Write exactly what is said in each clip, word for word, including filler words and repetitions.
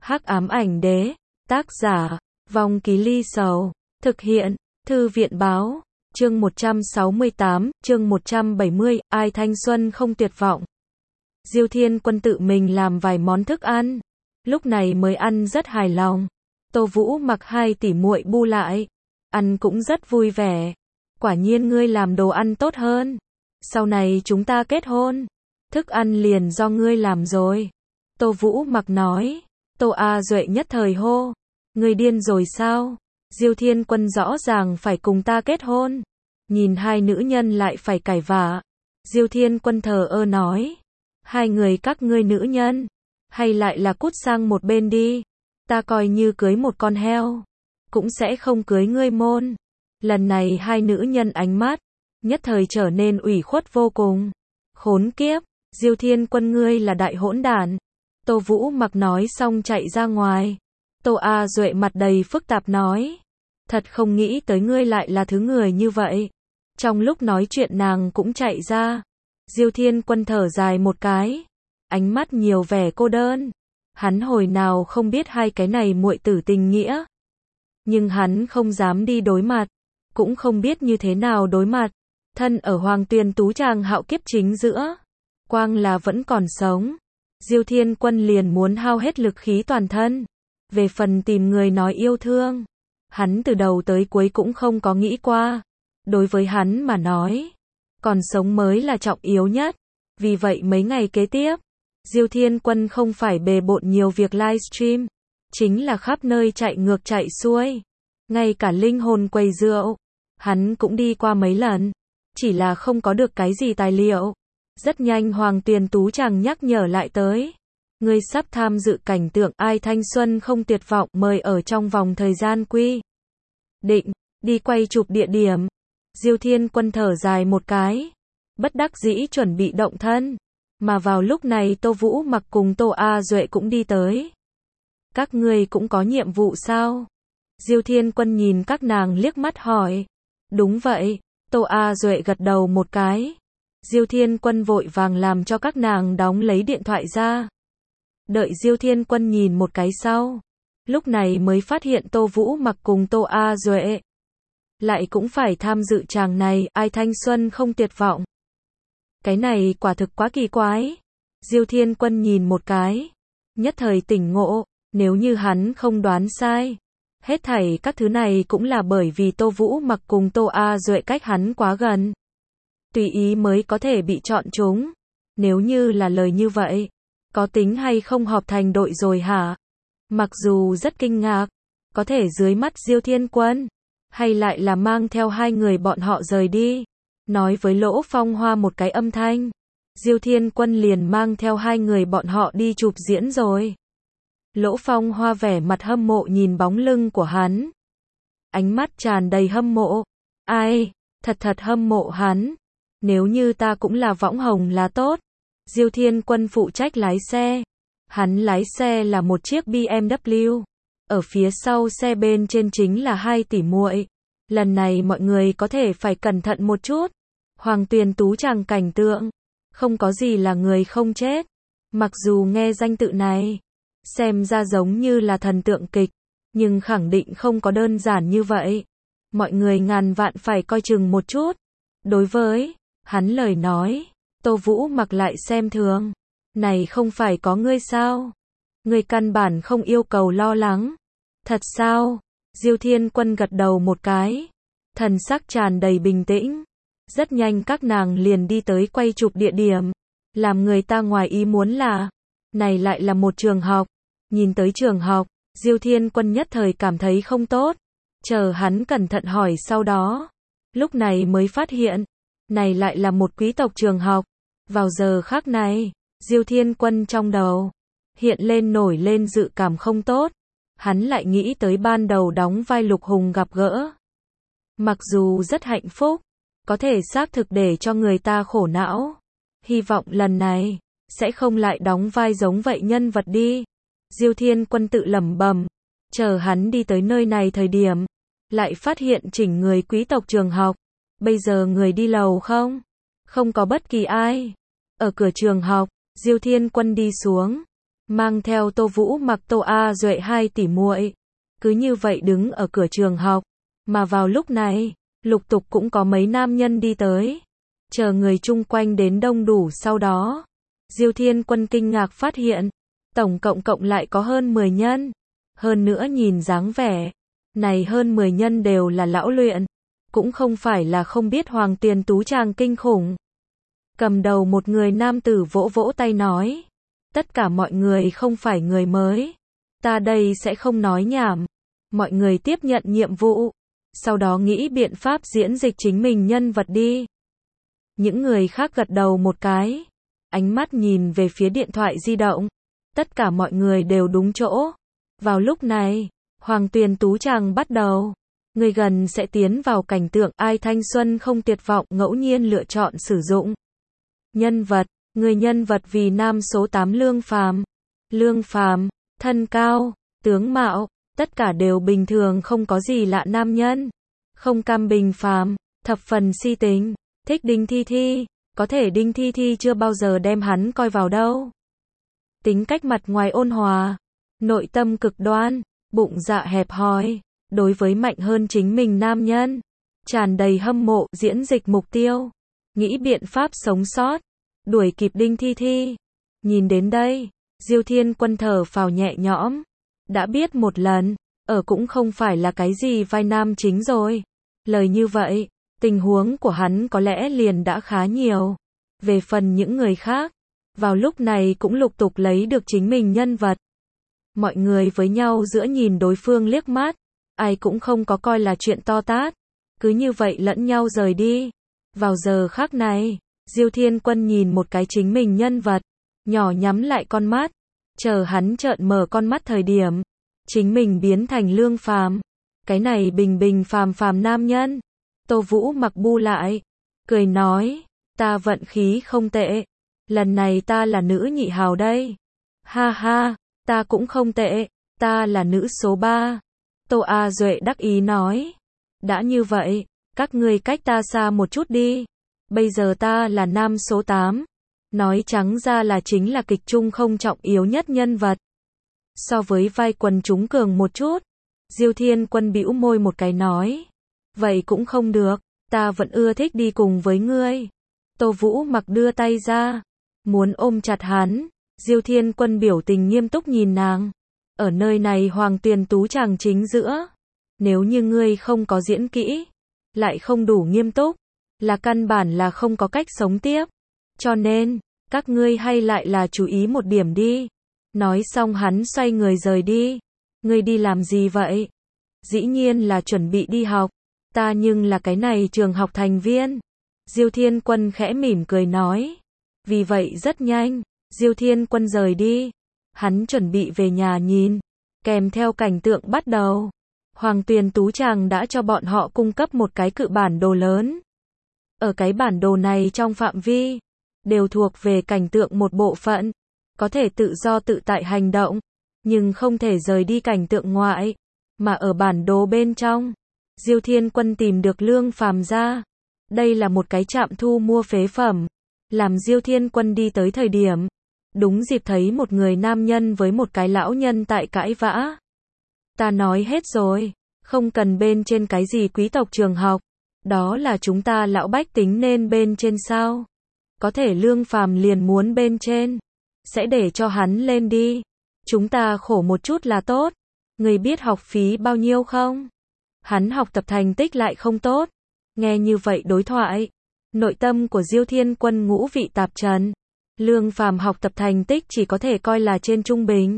Hắc ám ảnh đế, tác giả, Vong Ký Ly Sầu, thực hiện, Thư viện báo, chương một trăm sáu mươi tám, chương một trăm bảy mươi, ai thanh xuân không tuyệt vọng. Diêu Thiên Quân tự mình làm vài món thức ăn, lúc này mới ăn rất hài lòng. Tô Vũ Mặc hai tỷ muội bu lại, ăn cũng rất vui vẻ. Quả nhiên ngươi làm đồ ăn tốt hơn. Sau này chúng ta kết hôn, thức ăn liền do ngươi làm rồi. Tô Vũ Mặc nói. Tô A Duệ nhất thời hô, ngươi điên rồi sao? Diêu Thiên Quân rõ ràng phải cùng ta kết hôn, nhìn hai nữ nhân lại phải cãi vã. Diêu Thiên Quân thờ ơ nói, hai người các ngươi nữ nhân, hay lại là cút sang một bên đi, ta coi như cưới một con heo, cũng sẽ không cưới ngươi môn. Lần này hai nữ nhân ánh mắt, nhất thời trở nên ủy khuất vô cùng. Khốn kiếp, Diêu Thiên Quân ngươi là đại hỗn đản. Tô Vũ Mặc nói xong chạy ra ngoài. Tô A Duệ mặt đầy phức tạp nói, thật không nghĩ tới ngươi lại là thứ người như vậy. Trong lúc nói chuyện nàng cũng chạy ra. Diêu Thiên Quân thở dài một cái, ánh mắt nhiều vẻ cô đơn. Hắn hồi nào không biết hai cái này muội tử tình nghĩa, nhưng hắn không dám đi đối mặt, cũng không biết như thế nào đối mặt. Thân ở Hoàng Tuyền Tú Tràng hạo kiếp chính giữa, quang là vẫn còn sống. Diêu Thiên Quân liền muốn hao hết lực khí toàn thân. Về phần tìm người nói yêu thương, hắn từ đầu tới cuối cũng không có nghĩ qua. Đối với hắn mà nói, còn sống mới là trọng yếu nhất. Vì vậy mấy ngày kế tiếp, Diêu Thiên Quân không phải bề bộn nhiều việc livestream, chính là khắp nơi chạy ngược chạy xuôi. Ngay cả linh hồn quầy rượu, hắn cũng đi qua mấy lần, chỉ là không có được cái gì tài liệu. Rất nhanh Hoàng Tuyền Tú Tràng nhắc nhở lại tới, ngươi sắp tham dự cảnh tượng ai thanh xuân không tuyệt vọng, mời ở trong vòng thời gian quy định, đi quay chụp địa điểm. Diêu Thiên Quân thở dài một cái, bất đắc dĩ chuẩn bị động thân, mà vào lúc này Tô Vũ Mặc cùng Tô A Duệ cũng đi tới. Các ngươi cũng có nhiệm vụ sao? Diêu Thiên Quân nhìn các nàng liếc mắt hỏi. Đúng vậy, Tô A Duệ gật đầu một cái. Diêu Thiên Quân vội vàng làm cho các nàng đóng lấy điện thoại ra. Đợi Diêu Thiên Quân nhìn một cái sau, lúc này mới phát hiện Tô Vũ Mặc cùng Tô A Duệ lại cũng phải tham dự tràng này, ai thanh xuân không tuyệt vọng. Cái này quả thực quá kỳ quái. Diêu Thiên Quân nhìn một cái, nhất thời tỉnh ngộ, nếu như hắn không đoán sai, hết thảy các thứ này cũng là bởi vì Tô Vũ Mặc cùng Tô A Duệ cách hắn quá gần, tùy ý mới có thể bị chọn chúng. Nếu như là lời như vậy, có tính hay không họp thành đội rồi hả? Mặc dù rất kinh ngạc, có thể dưới mắt Diêu Thiên Quân, hay lại là mang theo hai người bọn họ rời đi. Nói với Lỗ Phong Hoa một cái âm thanh, Diêu Thiên Quân liền mang theo hai người bọn họ đi chụp diễn rồi. Lỗ Phong Hoa vẻ mặt hâm mộ nhìn bóng lưng của hắn, ánh mắt tràn đầy hâm mộ. Ai, thật thật hâm mộ hắn. Nếu như ta cũng là võng hồng là tốt. Diêu Thiên Quân phụ trách lái xe. Hắn lái xe là một chiếc B M W. Ở phía sau xe bên trên chính là hai tỷ muội. Lần này mọi người có thể phải cẩn thận một chút. Hoàng Tuyền Tú Tràng cảnh tượng, không có gì là người không chết. Mặc dù nghe danh tự này, xem ra giống như là thần tượng kịch, nhưng khẳng định không có đơn giản như vậy. Mọi người ngàn vạn phải coi chừng một chút. Đối với hắn lời nói, Tô Vũ Mặc lại xem thường. Này không phải có ngươi sao? Ngươi căn bản không yêu cầu lo lắng. Thật sao? Diêu Thiên Quân gật đầu một cái, thần sắc tràn đầy bình tĩnh. Rất nhanh các nàng liền đi tới quay chụp địa điểm. Làm người ta ngoài ý muốn là, này lại là một trường học. Nhìn tới trường học, Diêu Thiên Quân nhất thời cảm thấy không tốt. Chờ hắn cẩn thận hỏi sau đó, lúc này mới phát hiện, này lại là một quý tộc trường học. Vào giờ khắc này, Diêu Thiên Quân trong đầu hiện lên nổi lên dự cảm không tốt. Hắn lại nghĩ tới ban đầu đóng vai Lục Hùng gặp gỡ. Mặc dù rất hạnh phúc, có thể xác thực để cho người ta khổ não. Hy vọng lần này sẽ không lại đóng vai giống vậy nhân vật đi. Diêu Thiên Quân tự lẩm bẩm. Chờ hắn đi tới nơi này thời điểm, lại phát hiện chỉnh người quý tộc trường học. Bây giờ người đi lầu không? Không có bất kỳ ai. Ở cửa trường học, Diêu Thiên Quân đi xuống, mang theo Tô Vũ Mặc Tô A Duệ hai tỷ muội, cứ như vậy đứng ở cửa trường học, mà vào lúc này, lục tục cũng có mấy nam nhân đi tới, chờ người chung quanh đến đông đủ. Sau đó, Diêu Thiên Quân kinh ngạc phát hiện, tổng cộng cộng lại có hơn mười nhân, hơn nữa nhìn dáng vẻ, này hơn mười nhân đều là lão luyện, cũng không phải là không biết Hoàng Tuyền Tú Tràng kinh khủng. Cầm đầu một người nam tử vỗ vỗ tay nói, tất cả mọi người không phải người mới, ta đây sẽ không nói nhảm, mọi người tiếp nhận nhiệm vụ, sau đó nghĩ biện pháp diễn dịch chính mình nhân vật đi. Những người khác gật đầu một cái, ánh mắt nhìn về phía điện thoại di động, tất cả mọi người đều đúng chỗ. Vào lúc này, Hoàng Tuyền Tú Tràng bắt đầu, người gần sẽ tiến vào cảnh tượng ai thanh xuân không tuyệt vọng ngẫu nhiên lựa chọn sử dụng. Nhân vật, người nhân vật vì nam số tám Lương Phàm. Lương Phàm, thân cao, tướng mạo, tất cả đều bình thường không có gì lạ nam nhân. Không cam bình phàm, thập phần si tính, thích Đinh Thi Thi, có thể Đinh Thi Thi chưa bao giờ đem hắn coi vào đâu. Tính cách mặt ngoài ôn hòa, nội tâm cực đoan, bụng dạ hẹp hòi, đối với mạnh hơn chính mình nam nhân, tràn đầy hâm mộ, diễn dịch mục tiêu, nghĩ biện pháp sống sót, đuổi kịp Đinh Thi Thi. Nhìn đến đây, Diêu Thiên Quân thở phào nhẹ nhõm, đã biết một lần, ở cũng không phải là cái gì vai nam chính rồi. Lời như vậy, tình huống của hắn có lẽ liền đã khá nhiều. Về phần những người khác, vào lúc này cũng lục tục lấy được chính mình nhân vật. Mọi người với nhau giữa nhìn đối phương liếc mắt, ai cũng không có coi là chuyện to tát, cứ như vậy lẫn nhau rời đi. Vào giờ khắc này, Diêu Thiên Quân nhìn một cái chính mình nhân vật, nhỏ nhắm lại con mắt, chờ hắn trợn mở con mắt thời điểm, chính mình biến thành Lương Phàm, cái này bình bình phàm phàm nam nhân. Tô Vũ Mặc bu lại, cười nói, ta vận khí không tệ, lần này ta là nữ nhị hào đây. Ha ha, ta cũng không tệ, ta là nữ số ba. Tô A Duệ đắc ý nói, đã như vậy, các ngươi cách ta xa một chút đi, bây giờ ta là nam số tám. Nói trắng ra là chính là kịch trung không trọng yếu nhất nhân vật. So với vai quần chúng cường một chút, Diêu Thiên Quân bĩu môi một cái nói, vậy cũng không được, ta vẫn ưa thích đi cùng với ngươi. Tô Vũ Mặc đưa tay ra, muốn ôm chặt hắn, Diêu Thiên Quân biểu tình nghiêm túc nhìn nàng, ở nơi này Hoàng Tuyền Tú Tràng chính giữa, nếu như ngươi không có diễn kỹ, lại không đủ nghiêm túc, là căn bản là không có cách sống tiếp, cho nên, các ngươi hay lại là chú ý một điểm đi. Nói xong hắn xoay người rời đi. Ngươi đi làm gì vậy? Dĩ nhiên là chuẩn bị đi học, ta nhưng là cái này trường học thành viên. Diêu Thiên Quân khẽ mỉm cười nói. Vì vậy rất nhanh, Diêu Thiên Quân rời đi, hắn chuẩn bị về nhà nhìn, kèm theo cảnh tượng bắt đầu. Hoàng Tuyền Tú Tràng đã cho bọn họ cung cấp một cái cự bản đồ lớn. Ở cái bản đồ này trong phạm vi, đều thuộc về cảnh tượng một bộ phận, có thể tự do tự tại hành động, nhưng không thể rời đi cảnh tượng ngoại, mà ở bản đồ bên trong, Diêu Thiên Quân tìm được Lương Phàm ra. Đây là một cái trạm thu mua phế phẩm, làm Diêu Thiên Quân đi tới thời điểm, đúng dịp thấy một người nam nhân với một cái lão nhân tại cãi vã. Ta nói hết rồi, không cần bên trên cái gì quý tộc trường học, đó là chúng ta lão bách tính nên bên trên sao? Có thể Lương Phàm liền muốn bên trên, sẽ để cho hắn lên đi, chúng ta khổ một chút là tốt. Người biết học phí bao nhiêu không? Hắn học tập thành tích lại không tốt. Nghe như vậy đối thoại, nội tâm của Diêu Thiên Quân ngũ vị tạp trần. Lương Phàm học tập thành tích chỉ có thể coi là trên trung bình.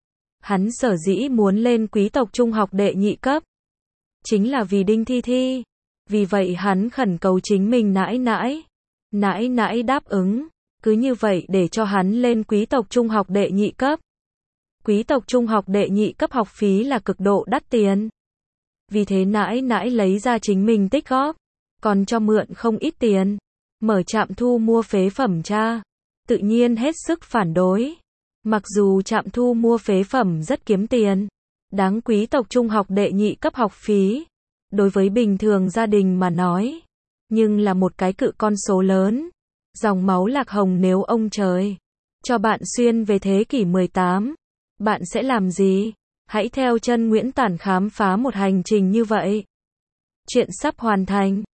Hắn sở dĩ muốn lên quý tộc trung học đệ nhị cấp, chính là vì Đinh Thi Thi. Vì vậy hắn khẩn cầu chính mình nãi nãi. Nãi nãi đáp ứng, cứ như vậy để cho hắn lên quý tộc trung học đệ nhị cấp. Quý tộc trung học đệ nhị cấp học phí là cực độ đắt tiền. Vì thế nãi nãi lấy ra chính mình tích góp, còn cho mượn không ít tiền, mở trạm thu mua phế phẩm cha. Tự nhiên hết sức phản đối. Mặc dù trạm thu mua phế phẩm rất kiếm tiền, đáng quý tộc trung học đệ nhị cấp học phí, đối với bình thường gia đình mà nói, nhưng là một cái cự con số lớn. Dòng máu lạc hồng nếu ông trời cho bạn xuyên về thế kỷ mười tám. Bạn sẽ làm gì? Hãy theo chân Nguyễn Tản khám phá một hành trình như vậy. Chuyện sắp hoàn thành.